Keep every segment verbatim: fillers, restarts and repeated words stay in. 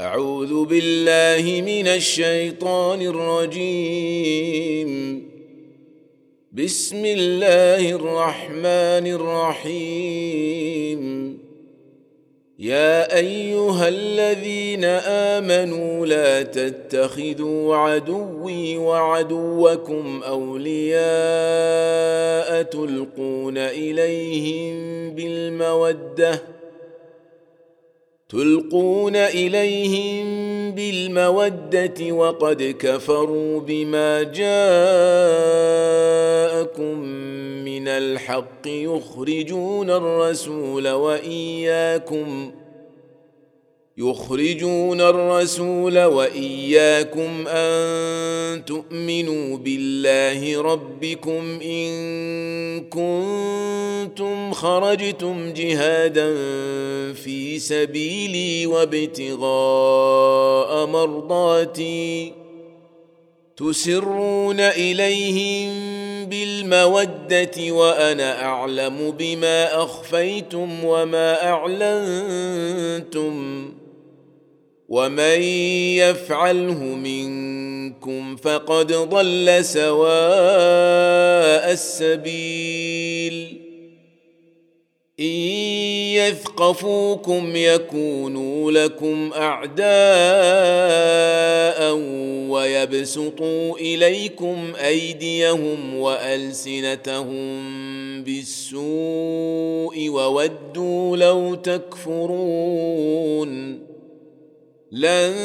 أعوذ بالله من الشيطان الرجيم. بسم الله الرحمن الرحيم. يا أيها الذين آمنوا لا تتخذوا عدوي وعدوكم أولياء تلقون إليهم بالمودة تلقون إليهم بالمودة وقد كفروا بما جاءكم من الحق يخرجون الرسول وإياكم يخرجون الرسول وإياكم أن تؤمنوا بالله ربكم إن كنتم خرجتم جهادا في سبيلي وابتغاء مرضاتي تسرون إليهم بالمودة وأنا أعلم بما أخفيتم وما أعلنتم ومن يفعله منكم فقد ضل سواء السبيل إن يثقفوكم يكونوا لكم أعداء ويبسطوا إليكم أيديهم وألسنتهم بالسوء وودوا لو تكفرون لن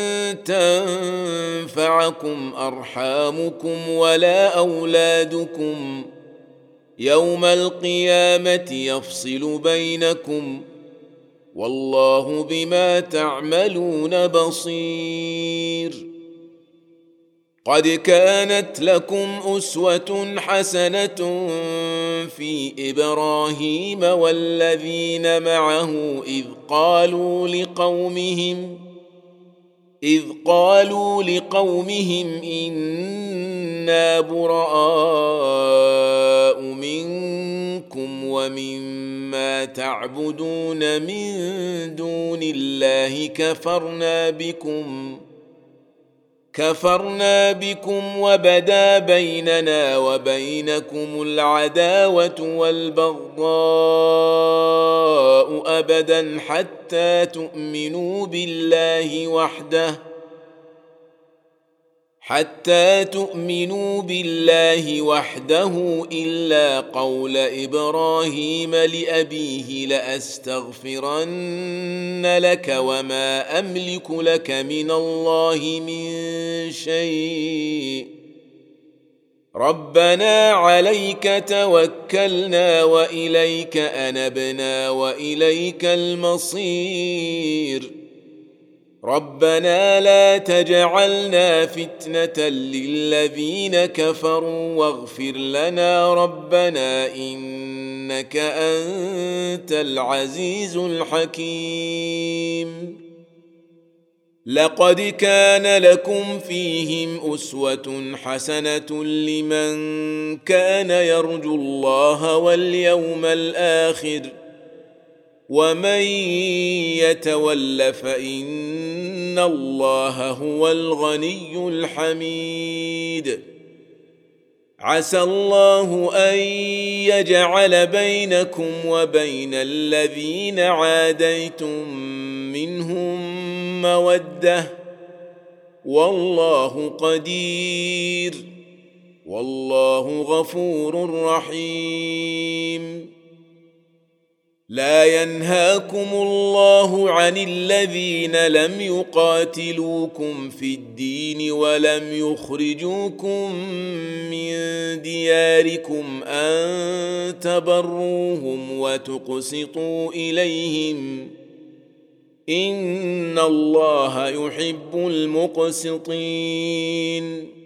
تنفعكم أرحامكم ولا أولادكم يوم القيامة يفصل بينكم والله بما تعملون بصير. قد كانت لكم أسوة حسنة في إبراهيم والذين معه إذ قالوا لقومهم إذ قالوا لقومهم إنا براء منكم ومما تعبدون من دون الله كفرنا بكم كفرنا بكم وبدا بيننا وبينكم العداوة والبغضاء أبدا حتى تؤمنوا بالله وحده حتى تؤمنوا بالله وحده إلا قول إبراهيم لأبيه لأستغفرن لك وما أملك لك من الله من شيء ربنا عليك توكلنا وإليك أنبنا وإليك المصير ربنا لا تجعلنا فتنة للذين كفروا واغفر لنا ربنا إنك أنت العزيز الحكيم. لقد كان لكم فيهم أسوة حسنة لمن كان يرجو الله واليوم الآخر ومن يتول فإن الله هو الغني الحميد. عسى الله أن يجعل بينكم وبين الذين عاديتم منهم مودة والله قدير والله غفور رحيم. لا ينهاكم الله عن الذين لم يقاتلوكم في الدين ولم يخرجوكم من دياركم أن تبروهم وتقسطوا إليهم إن الله يحب المقسطين.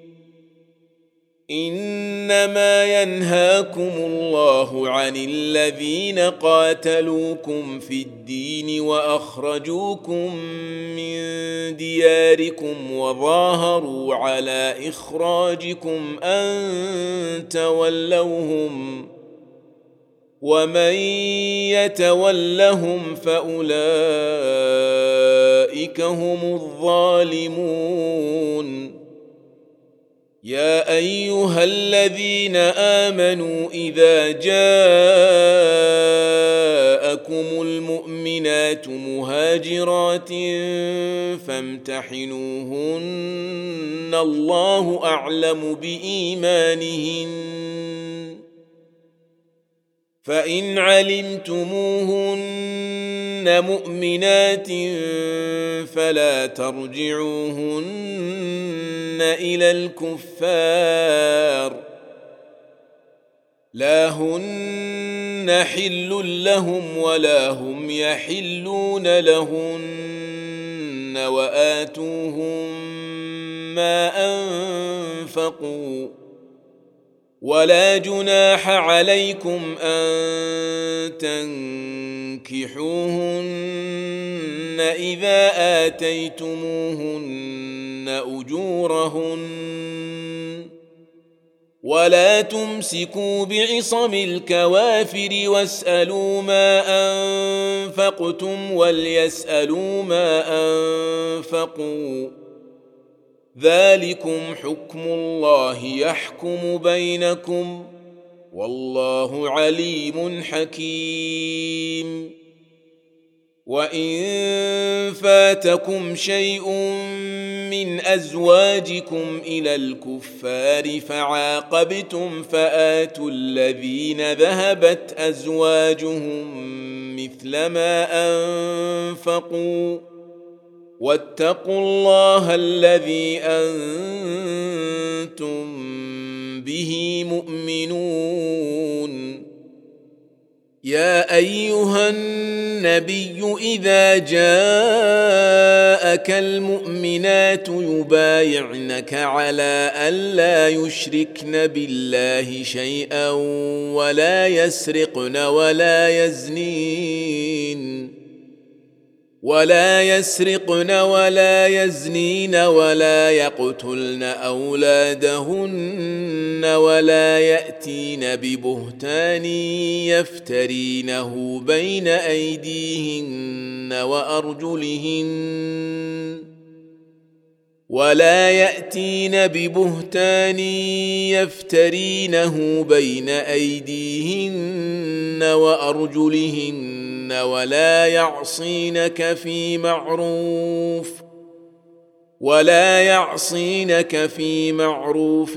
إنما ينهاكم الله عن الذين قاتلوكم في الدين وأخرجوكم من دياركم وظاهروا على إخراجكم أن تولوهم ومن يتولهم فأولئك هم الظالمون يا أيها الذين آمنوا إذا جاءكم المؤمنات مهاجرات فامتحنوهن الله أعلم بإيمانهن فإن علمتموهن مؤمنات فلا ترجعوهن إلى الكفار لا هن حل لهم ولا هم يحلون لهن وآتوهم ما أنفقوا ولا جناح عليكم أن تنكحوهن إذا آتيتموهن أجورهن ولا تمسكوا بعصم الكوافر واسألوا ما أنفقتم وليسألوا ما أنفقوا ذلكم حكم الله يحكم بينكم والله عليم حكيم وإن فاتكم شيء من أزواجكم إلى الكفار فعاقبتم فآتوا الذين ذهبت أزواجهم مثل ما أنفقوا واتقوا الله الذي أنتم به مؤمنون يا أيها النبي إذا جاءك المؤمنات يبايعنك على ألا يشركن بالله شيئا ولا يسرقن ولا يزنين ولا يسرقن ولا يزنين ولا يقتلن أولادهن ولا يأتين ببهتان يفترينه بين أيديهن وأرجلهن ولا يأتين ببهتان يفترينه بين أيديهن وأرجلهن ولا يعصينك في معروف ولا يعصينك في معروف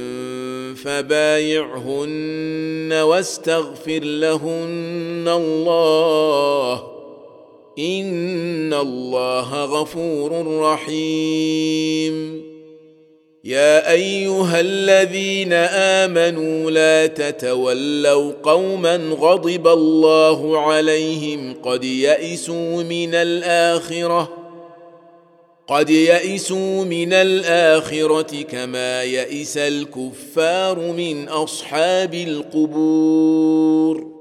فبايعهن واستغفر لهن الله إن الله غفور رحيم يا أيها الذين آمنوا لا تتولوا قوما غضب الله عليهم قد يئسوا من الآخرة قد يئسوا من الآخرة كما يئس الكفار من أصحاب القبور